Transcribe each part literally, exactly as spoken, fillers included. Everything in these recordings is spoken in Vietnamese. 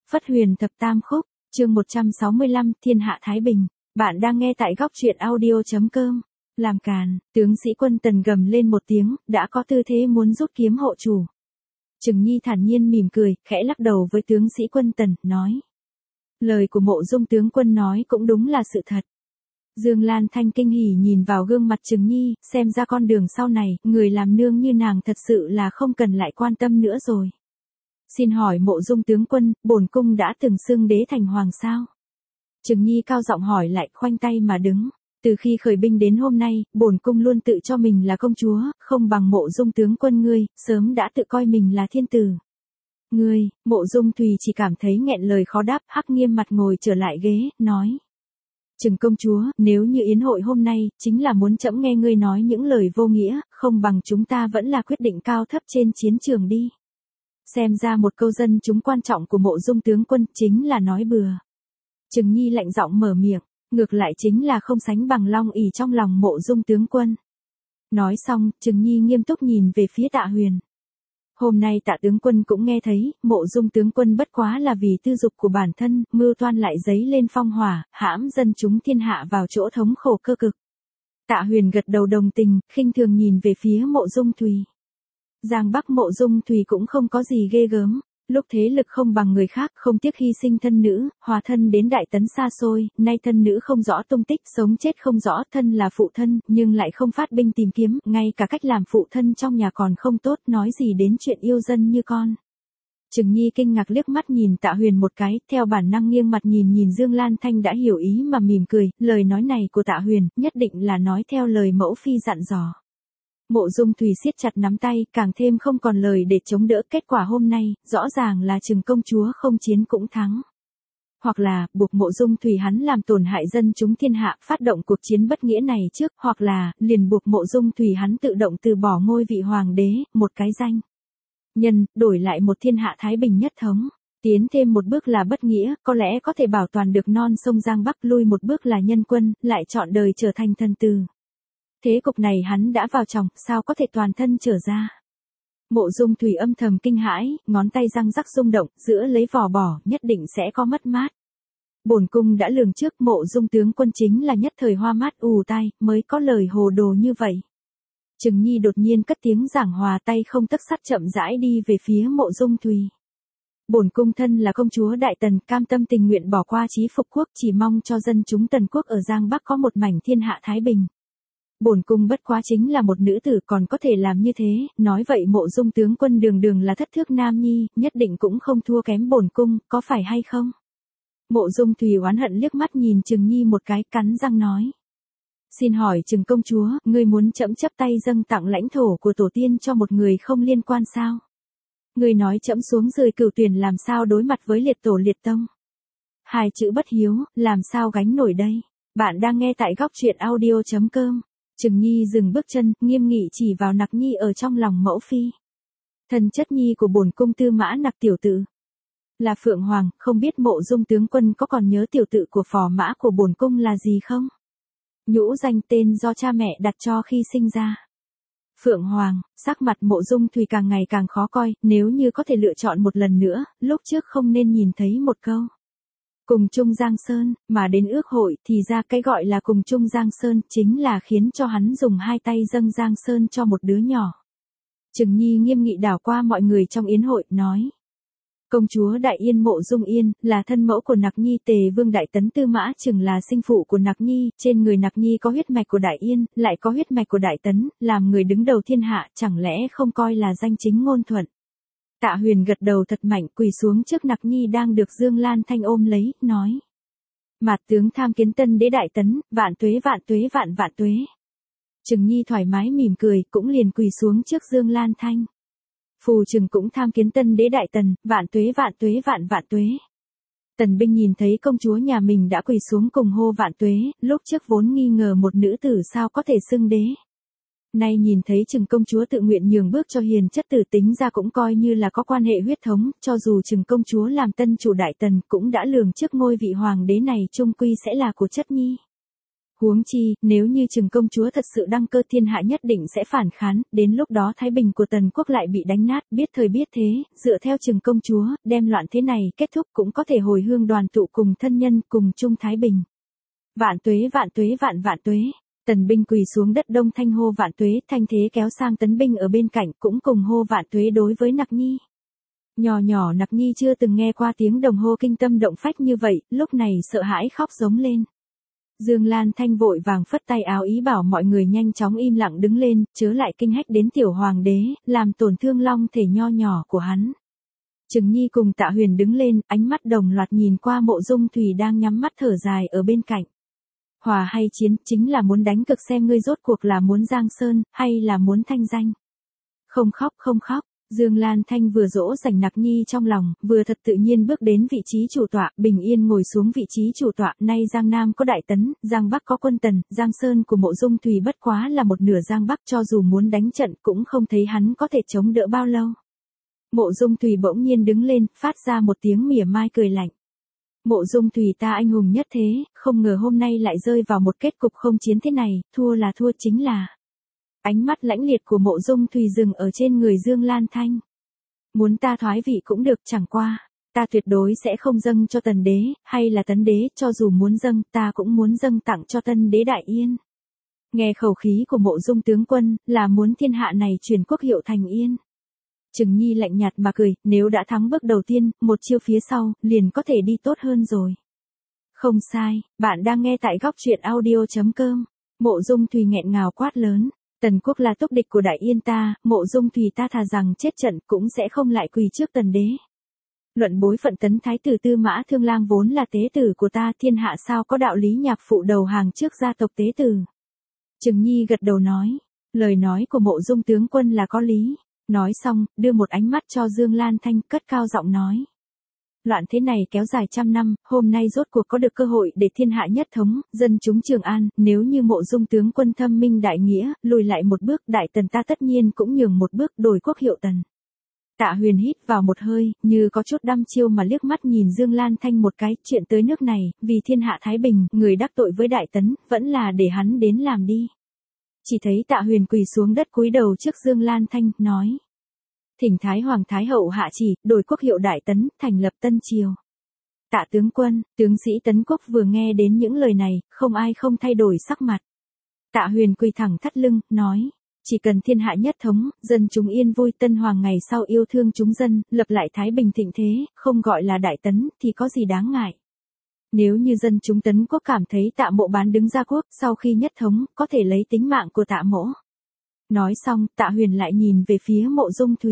Phất Huyền Thập Tam Khúc, chương một trăm sáu mươi lăm, Thiên Hạ Thái Bình. Bạn đang nghe tại góc truyện audio chấm com. Làm càn, tướng sĩ Quân Tần gầm lên một tiếng, đã có tư thế muốn rút kiếm hộ chủ. Trừng Nhi thản nhiên mỉm cười, khẽ lắc đầu với tướng sĩ Quân Tần, nói. Lời của Mộ Dung tướng quân nói cũng đúng là sự thật. Dương Lan Thanh kinh hỉ nhìn vào gương mặt Trừng Nhi, xem ra con đường sau này, người làm nương như nàng thật sự là không cần lại quan tâm nữa rồi. Xin hỏi Mộ Dung tướng quân, bổn cung đã từng xưng đế thành hoàng sao? Trừng Nhi cao giọng hỏi lại, khoanh tay mà đứng. Từ khi khởi binh đến hôm nay, bổn cung luôn tự cho mình là công chúa, không bằng Mộ Dung tướng quân ngươi, sớm đã tự coi mình là thiên tử. Ngươi, Mộ Dung Thùy chỉ cảm thấy nghẹn lời khó đáp, hắc nghiêm mặt ngồi trở lại ghế, nói. Trừng công chúa, nếu như yến hội hôm nay, chính là muốn trẫm nghe ngươi nói những lời vô nghĩa, không bằng chúng ta vẫn là quyết định cao thấp trên chiến trường đi. Xem ra một câu dân chúng quan trọng của Mộ Dung tướng quân chính là nói bừa. Trừng Nhi lạnh giọng mở miệng, ngược lại chính là không sánh bằng long ỷ trong lòng Mộ Dung tướng quân. Nói xong, Trừng Nhi nghiêm túc nhìn về phía Tạ Huyền. Hôm nay Tạ tướng quân cũng nghe thấy, Mộ Dung tướng quân bất quá là vì tư dục của bản thân, mưu toan lại giấy lên phong hỏa, hãm dân chúng thiên hạ vào chỗ thống khổ cơ cực. Tạ Huyền gật đầu đồng tình, khinh thường nhìn về phía Mộ Dung Thùy. Giang Bắc Mộ Dung Thùy cũng không có gì ghê gớm, lúc thế lực không bằng người khác, không tiếc hy sinh thân nữ, hòa thân đến Đại Tấn xa xôi, nay thân nữ không rõ tung tích, sống chết không rõ, thân là phụ thân, nhưng lại không phát binh tìm kiếm, ngay cả cách làm phụ thân trong nhà còn không tốt, nói gì đến chuyện yêu dân như con. Trừng Nhi kinh ngạc liếc mắt nhìn Tạ Huyền một cái, theo bản năng nghiêng mặt nhìn nhìn Dương Lan Thanh đã hiểu ý mà mỉm cười, lời nói này của Tạ Huyền, nhất định là nói theo lời mẫu phi dặn dò. Mộ Dung Thùy siết chặt nắm tay, càng thêm không còn lời để chống đỡ, kết quả hôm nay, rõ ràng là Trừng công chúa không chiến cũng thắng. Hoặc là, buộc Mộ Dung Thùy hắn làm tổn hại dân chúng thiên hạ, phát động cuộc chiến bất nghĩa này trước, hoặc là, liền buộc Mộ Dung Thùy hắn tự động từ bỏ ngôi vị hoàng đế, một cái danh nhân, đổi lại một thiên hạ thái bình nhất thống. Tiến thêm một bước là bất nghĩa, có lẽ có thể bảo toàn được non sông Giang Bắc, lui một bước là nhân quân, lại chọn đời trở thành thần tử. Thế cục này hắn đã vào chồng, sao có thể toàn thân trở ra. Mộ Dung Thùy âm thầm kinh hãi, ngón tay răng rắc rung động, giữa lấy vỏ bỏ, nhất định sẽ có mất mát. Bổn cung đã lường trước Mộ Dung tướng quân chính là nhất thời hoa mát ù tai, mới có lời hồ đồ như vậy. Trừng Nhi đột nhiên cất tiếng giảng hòa, tay không tấc sắt chậm rãi đi về phía Mộ Dung Thùy. Bổn cung thân là công chúa Đại Tần, cam tâm tình nguyện bỏ qua chí phục quốc, chỉ mong cho dân chúng Tần quốc ở Giang Bắc có một mảnh thiên hạ thái bình. Bổn cung bất quá chính là một nữ tử, còn có thể làm như thế, nói vậy Mộ Dung tướng quân đường đường là thất thước nam nhi, nhất định cũng không thua kém bổn cung, có phải hay không? Mộ Dung Thùy oán hận liếc mắt nhìn Trừng Nhi một cái, cắn răng nói. Xin hỏi Trừng công chúa, ngươi muốn trẫm chấp tay dâng tặng lãnh thổ của tổ tiên cho một người không liên quan sao? Ngươi nói trẫm xuống rời cửu tuyển làm sao đối mặt với liệt tổ liệt tông? Hai chữ bất hiếu, làm sao gánh nổi đây? Bạn đang nghe tại góc truyện audio chấm com. Trừng Nhi dừng bước chân, nghiêm nghị chỉ vào Nặc Nhi ở trong lòng mẫu phi. Thân chất nhi của bổn cung Tư Mã Nặc tiểu tử. Là Phượng Hoàng, không biết Mộ Dung tướng quân có còn nhớ tiểu tự của phò mã của bổn cung là gì không? Nhũ danh tên do cha mẹ đặt cho khi sinh ra. Phượng Hoàng, sắc mặt Mộ Dung Thùy càng ngày càng khó coi, nếu như có thể lựa chọn một lần nữa, lúc trước không nên nhìn thấy một câu. Cùng chung Giang Sơn, mà đến ước hội thì ra cái gọi là cùng chung Giang Sơn chính là khiến cho hắn dùng hai tay dâng Giang Sơn cho một đứa nhỏ. Trừng Nhi nghiêm nghị đảo qua mọi người trong yến hội, nói. Công chúa Đại Yên Mộ Dung Yên, là thân mẫu của Nặc Nhi, Tề Vương Đại Tấn Tư Mã Trừng là sinh phụ của Nặc Nhi, trên người Nặc Nhi có huyết mạch của Đại Yên, lại có huyết mạch của Đại Tấn, làm người đứng đầu thiên hạ, chẳng lẽ không coi là danh chính ngôn thuận. Tạ Huyền gật đầu thật mạnh, quỳ xuống trước Nặc Nhi đang được Dương Lan Thanh ôm lấy, nói. Mạt tướng tham kiến tân đế Đại Tấn, vạn tuế vạn tuế vạn vạn tuế. Trừng Nhi thoải mái mỉm cười, cũng liền quỳ xuống trước Dương Lan Thanh. Phù Trừng cũng tham kiến tân đế Đại Tần, vạn tuế vạn tuế vạn vạn tuế. Tần Binh nhìn thấy công chúa nhà mình đã quỳ xuống cùng hô vạn tuế, lúc trước vốn nghi ngờ một nữ tử sao có thể xưng đế. Nay nhìn thấy Trừng công chúa tự nguyện nhường bước cho hiền chất tử, tính ra cũng coi như là có quan hệ huyết thống, cho dù Trừng công chúa làm tân chủ Đại Tần cũng đã lường trước ngôi vị hoàng đế này chung quy sẽ là của chất nhi. Huống chi, nếu như Trừng công chúa thật sự đăng cơ thiên hạ nhất định sẽ phản kháng, đến lúc đó Thái Bình của Tần quốc lại bị đánh nát, biết thời biết thế, dựa theo Trừng công chúa, đem loạn thế này kết thúc cũng có thể hồi hương đoàn tụ cùng thân nhân, cùng chung Thái Bình. Vạn tuế vạn tuế vạn vạn tuế. Tần binh quỳ xuống đất đông thanh hô vạn tuế, thanh thế kéo sang tấn binh ở bên cạnh cũng cùng hô vạn tuế đối với Nặc Nhi. Nhỏ nhỏ Nặc Nhi chưa từng nghe qua tiếng đồng hô kinh tâm động phách như vậy, lúc này sợ hãi khóc giống lên. Dương Lan Thanh vội vàng phất tay áo ý bảo mọi người nhanh chóng im lặng đứng lên, chớ lại kinh hách đến tiểu hoàng đế, làm tổn thương long thể nho nhỏ của hắn. Trừng Nhi cùng Tạ Huyền đứng lên, ánh mắt đồng loạt nhìn qua Mộ Dung Thùy đang nhắm mắt thở dài ở bên cạnh. Hòa hay chiến, chính là muốn đánh cực xem ngươi rốt cuộc là muốn giang sơn, hay là muốn thanh danh. Không khóc không khóc, Dương Lan Thanh vừa dỗ dành Nặc Nhi trong lòng, vừa thật tự nhiên bước đến vị trí chủ tọa, bình yên ngồi xuống vị trí chủ tọa, nay Giang Nam có Đại Tấn, Giang Bắc có Quân Tần, Giang Sơn của Mộ Dung Thùy bất quá là một nửa Giang Bắc, cho dù muốn đánh trận cũng không thấy hắn có thể chống đỡ bao lâu. Mộ Dung Thùy bỗng nhiên đứng lên, phát ra một tiếng mỉa mai cười lạnh. Mộ Dung Thùy ta anh hùng nhất thế, không ngờ hôm nay lại rơi vào một kết cục không chiến thế này, thua là thua chính là. Ánh mắt lãnh liệt của Mộ Dung Thùy dừng ở trên người Dương Lan Thanh. Muốn ta thoái vị cũng được, chẳng qua, ta tuyệt đối sẽ không dâng cho Tần đế, hay là Tấn đế, cho dù muốn dâng, ta cũng muốn dâng tặng cho Tân đế Đại Yên. Nghe khẩu khí của Mộ Dung tướng quân, là muốn thiên hạ này truyền quốc hiệu thành yên. Trừng Nhi lạnh nhạt mà cười, nếu đã thắng bước đầu tiên, một chiêu phía sau, liền có thể đi tốt hơn rồi. Không sai, bạn đang nghe tại góc truyện audio chấm com. Mộ Dung Thùy nghẹn ngào quát lớn. Tần quốc là túc địch của Đại Yên ta, Mộ Dung Thùy ta thà rằng chết trận cũng sẽ không lại quỳ trước Tần đế. Luận bối phận Tấn thái tử Tư Mã Thương Lang vốn là tế tử của ta, thiên hạ sao có đạo lý nhạc phụ đầu hàng trước gia tộc tế tử. Trừng Nhi gật đầu nói, lời nói của Mộ Dung tướng quân là có lý. Nói xong, đưa một ánh mắt cho Dương Lan Thanh, cất cao giọng nói. Loạn thế này kéo dài trăm năm, hôm nay rốt cuộc có được cơ hội để thiên hạ nhất thống, dân chúng Trường An, nếu như Mộ Dung tướng quân thâm minh đại nghĩa, lùi lại một bước, Đại Tần ta tất nhiên cũng nhường một bước, đổi quốc hiệu Tần. Tạ Huyền hít vào một hơi, như có chút đăm chiêu mà liếc mắt nhìn Dương Lan Thanh một cái, chuyện tới nước này, vì thiên hạ thái bình, người đắc tội với Đại Tấn, vẫn là để hắn đến làm đi. Chỉ thấy Tạ Huyền quỳ xuống đất cúi đầu trước Dương Lan Thanh, nói. Thỉnh Thái Hoàng Thái Hậu hạ chỉ, đổi quốc hiệu Đại Tấn, thành lập Tân Triều. Tạ tướng quân, tướng sĩ Tấn quốc vừa nghe đến những lời này, không ai không thay đổi sắc mặt. Tạ Huyền quỳ thẳng thắt lưng, nói. Chỉ cần thiên hạ nhất thống, dân chúng yên vui, Tân Hoàng ngày sau yêu thương chúng dân, lập lại Thái Bình thịnh thế, không gọi là Đại Tấn, thì có gì đáng ngại. Nếu như dân chúng Tấn quốc cảm thấy Tạ Mộ bán đứng gia quốc, sau khi nhất thống, có thể lấy tính mạng của Tạ Mỗ. Nói xong, Tạ Huyền lại nhìn về phía Mộ Dung Thùy.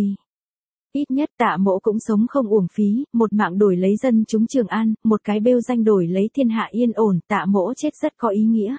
Ít nhất Tạ Mỗ cũng sống không uổng phí, một mạng đổi lấy dân chúng Trường An, một cái bêu danh đổi lấy thiên hạ yên ổn, Tạ Mỗ chết rất có ý nghĩa.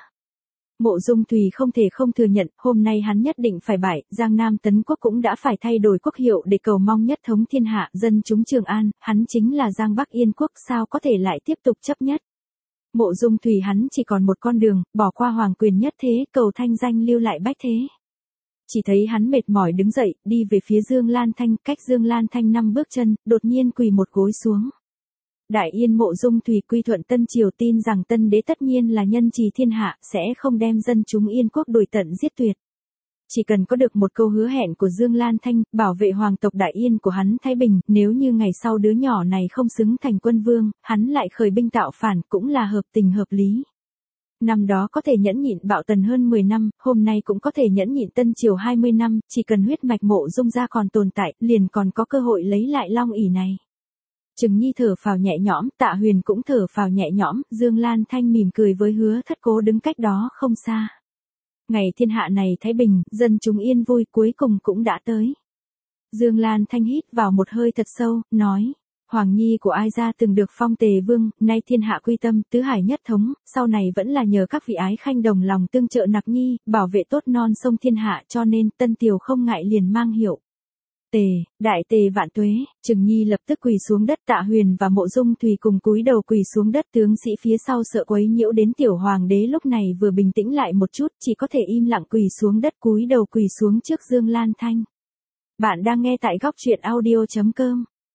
Mộ Dung Thùy không thể không thừa nhận, hôm nay hắn nhất định phải bại, Giang Nam Tấn quốc cũng đã phải thay đổi quốc hiệu để cầu mong nhất thống thiên hạ, dân chúng Trường An, hắn chính là Giang Bắc Yên quốc, sao có thể lại tiếp tục chấp nhất. Mộ Dung Thùy hắn chỉ còn một con đường, bỏ qua hoàng quyền nhất thế, cầu thanh danh lưu lại bách thế. Chỉ thấy hắn mệt mỏi đứng dậy, đi về phía Dương Lan Thanh, cách Dương Lan Thanh năm bước chân, đột nhiên quỳ một gối xuống. Đại Yên Mộ Dung Thùy quy thuận Tân Triều, tin rằng Tân đế tất nhiên là nhân trì thiên hạ, sẽ không đem dân chúng Yên quốc đuổi tận giết tuyệt. Chỉ cần có được một câu hứa hẹn của Dương Lan Thanh, bảo vệ hoàng tộc Đại Yên của hắn Thái Bình, nếu như ngày sau đứa nhỏ này không xứng thành quân vương, hắn lại khởi binh tạo phản cũng là hợp tình hợp lý. Năm đó có thể nhẫn nhịn Bạo Tần hơn mười năm, hôm nay cũng có thể nhẫn nhịn Tân Triều hai mươi năm, chỉ cần huyết mạch Mộ Dung gia còn tồn tại, liền còn có cơ hội lấy lại long ỷ này. Trừng Nhi thở phào nhẹ nhõm, Tạ Huyền cũng thở phào nhẹ nhõm, Dương Lan Thanh mỉm cười với Hứa Thất Cố đứng cách đó không xa. Ngày thiên hạ này thái bình, dân chúng yên vui cuối cùng cũng đã tới. Dương Lan Thanh hít vào một hơi thật sâu, nói. Hoàng nhi của Ai gia từng được phong tề vương, nay thiên hạ quy tâm, tứ hải nhất thống, sau này vẫn là nhờ các vị ái khanh đồng lòng tương trợ Nặc Nhi, bảo vệ tốt non sông thiên hạ, cho nên Tân Tiều không ngại liền mang hiệu. Tề, đại tề vạn tuế. Trừng Nhi lập tức quỳ xuống đất, Tạ Huyền và Mộ Dung Thùy cùng cúi đầu quỳ xuống đất, tướng sĩ phía sau sợ quấy nhiễu đến tiểu hoàng đế lúc này vừa bình tĩnh lại một chút, chỉ có thể im lặng quỳ xuống đất cúi đầu quỳ xuống trước Dương Lan Thanh. Bạn đang nghe tại góc truyện audio chấm com.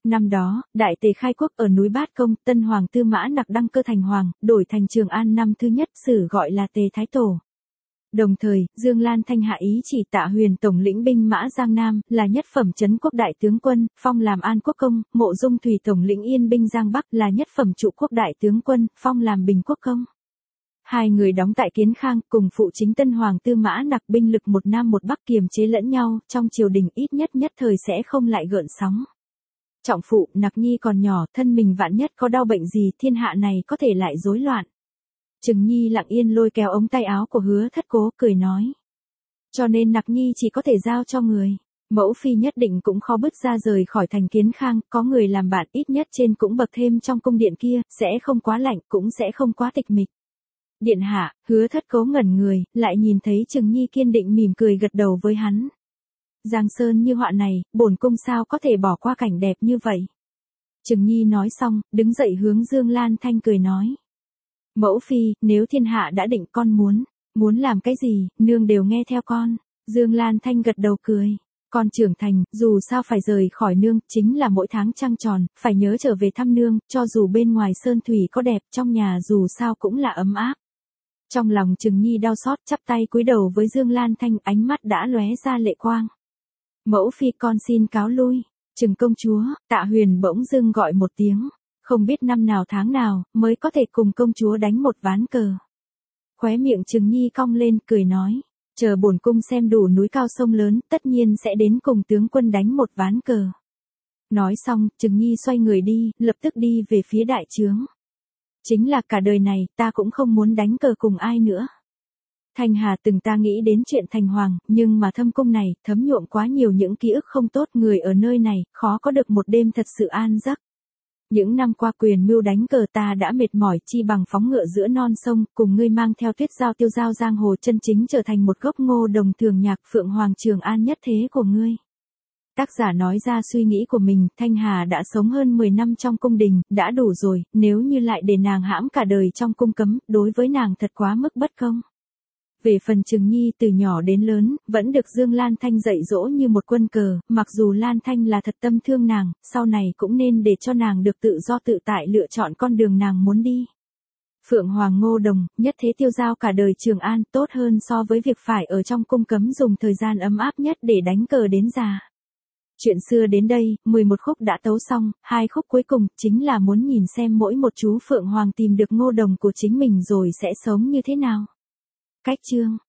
Năm đó, đại tề khai quốc ở núi Bát Công, Tân Hoàng Tư Mã Nặc đăng cơ thành hoàng, đổi thành Trường An năm thứ nhất, sử gọi là Tề Thái Tổ. Đồng thời, Dương Lan Thanh hạ ý chỉ Tạ Huyền tổng lĩnh binh mã Giang Nam, là nhất phẩm trấn quốc đại tướng quân, phong làm An Quốc công, Mộ Dung Thùy tổng lĩnh Yên binh Giang Bắc, là nhất phẩm trụ quốc đại tướng quân, phong làm Bình Quốc công. Hai người đóng tại Kiến Khang, cùng phụ chính Tân Hoàng Tư Mã Nặc binh lực một Nam một Bắc kiềm chế lẫn nhau, trong triều đình ít nhất nhất thời sẽ không lại gợn sóng. Trọng phụ, Nặc Nhi còn nhỏ, thân mình vạn nhất có đau bệnh gì, thiên hạ này có thể lại rối loạn. Trừng Nhi lặng yên lôi kéo ống tay áo của Hứa Thất Cố, cười nói. Cho nên Nặc Nhi chỉ có thể giao cho người. Mẫu phi nhất định cũng khó bứt ra rời khỏi thành Kiến Khang, có người làm bạn ít nhất trên cũng bậc thêm trong cung điện kia, sẽ không quá lạnh, cũng sẽ không quá tịch mịch. Điện hạ, Hứa Thất Cố ngẩn người, lại nhìn thấy Trừng Nhi kiên định mỉm cười gật đầu với hắn. Giang sơn như họa này, bổn cung sao có thể bỏ qua cảnh đẹp như vậy. Trừng Nhi nói xong, đứng dậy hướng Dương Lan Thanh cười nói. Mẫu phi, nếu thiên hạ đã định con muốn, muốn làm cái gì, nương đều nghe theo con. Dương Lan Thanh gật đầu cười. Con trưởng thành, dù sao phải rời khỏi nương, chính là mỗi tháng trăng tròn, phải nhớ trở về thăm nương, cho dù bên ngoài sơn thủy có đẹp, trong nhà dù sao cũng là ấm áp. Trong lòng Trừng Nhi đau xót, chắp tay cúi đầu với Dương Lan Thanh, ánh mắt đã lóe ra lệ quang. Mẫu phi con xin cáo lui. Trừng công chúa, Tạ Huyền bỗng dưng gọi một tiếng. Không biết năm nào tháng nào, mới có thể cùng công chúa đánh một ván cờ. Khóe miệng Trừng Nhi cong lên, cười nói. Chờ bổn cung xem đủ núi cao sông lớn, tất nhiên sẽ đến cùng tướng quân đánh một ván cờ. Nói xong, Trừng Nhi xoay người đi, lập tức đi về phía đại trướng. Chính là cả đời này, ta cũng không muốn đánh cờ cùng ai nữa. Thanh Hà từng ta nghĩ đến chuyện thành hoàng, nhưng mà thâm cung này, thấm nhuộm quá nhiều những ký ức không tốt, người ở nơi này, khó có được một đêm thật sự an giấc. Những năm qua quyền mưu đánh cờ ta đã mệt mỏi, chi bằng phóng ngựa giữa non sông, cùng ngươi mang theo tuyết giao tiêu giao giang hồ chân chính trở thành một gốc ngô đồng thường nhạc Phượng Hoàng Trường An nhất thế của ngươi. Tác giả nói ra suy nghĩ của mình, Thanh Hà đã sống hơn mười năm trong cung đình, đã đủ rồi, nếu như lại để nàng hãm cả đời trong cung cấm, đối với nàng thật quá mức bất công. Về phần Trừng Nhi từ nhỏ đến lớn, vẫn được Dương Lan Thanh dạy dỗ như một quân cờ, mặc dù Lan Thanh là thật tâm thương nàng, sau này cũng nên để cho nàng được tự do tự tại lựa chọn con đường nàng muốn đi. Phượng Hoàng Ngô Đồng, nhất thế tiêu giao cả đời Trường An, tốt hơn so với việc phải ở trong cung cấm dùng thời gian ấm áp nhất để đánh cờ đến già. Chuyện xưa đến đây, mười một khúc đã tấu xong, hai khúc cuối cùng chính là muốn nhìn xem mỗi một chú Phượng Hoàng tìm được Ngô Đồng của chính mình rồi sẽ sống như thế nào. Cách chương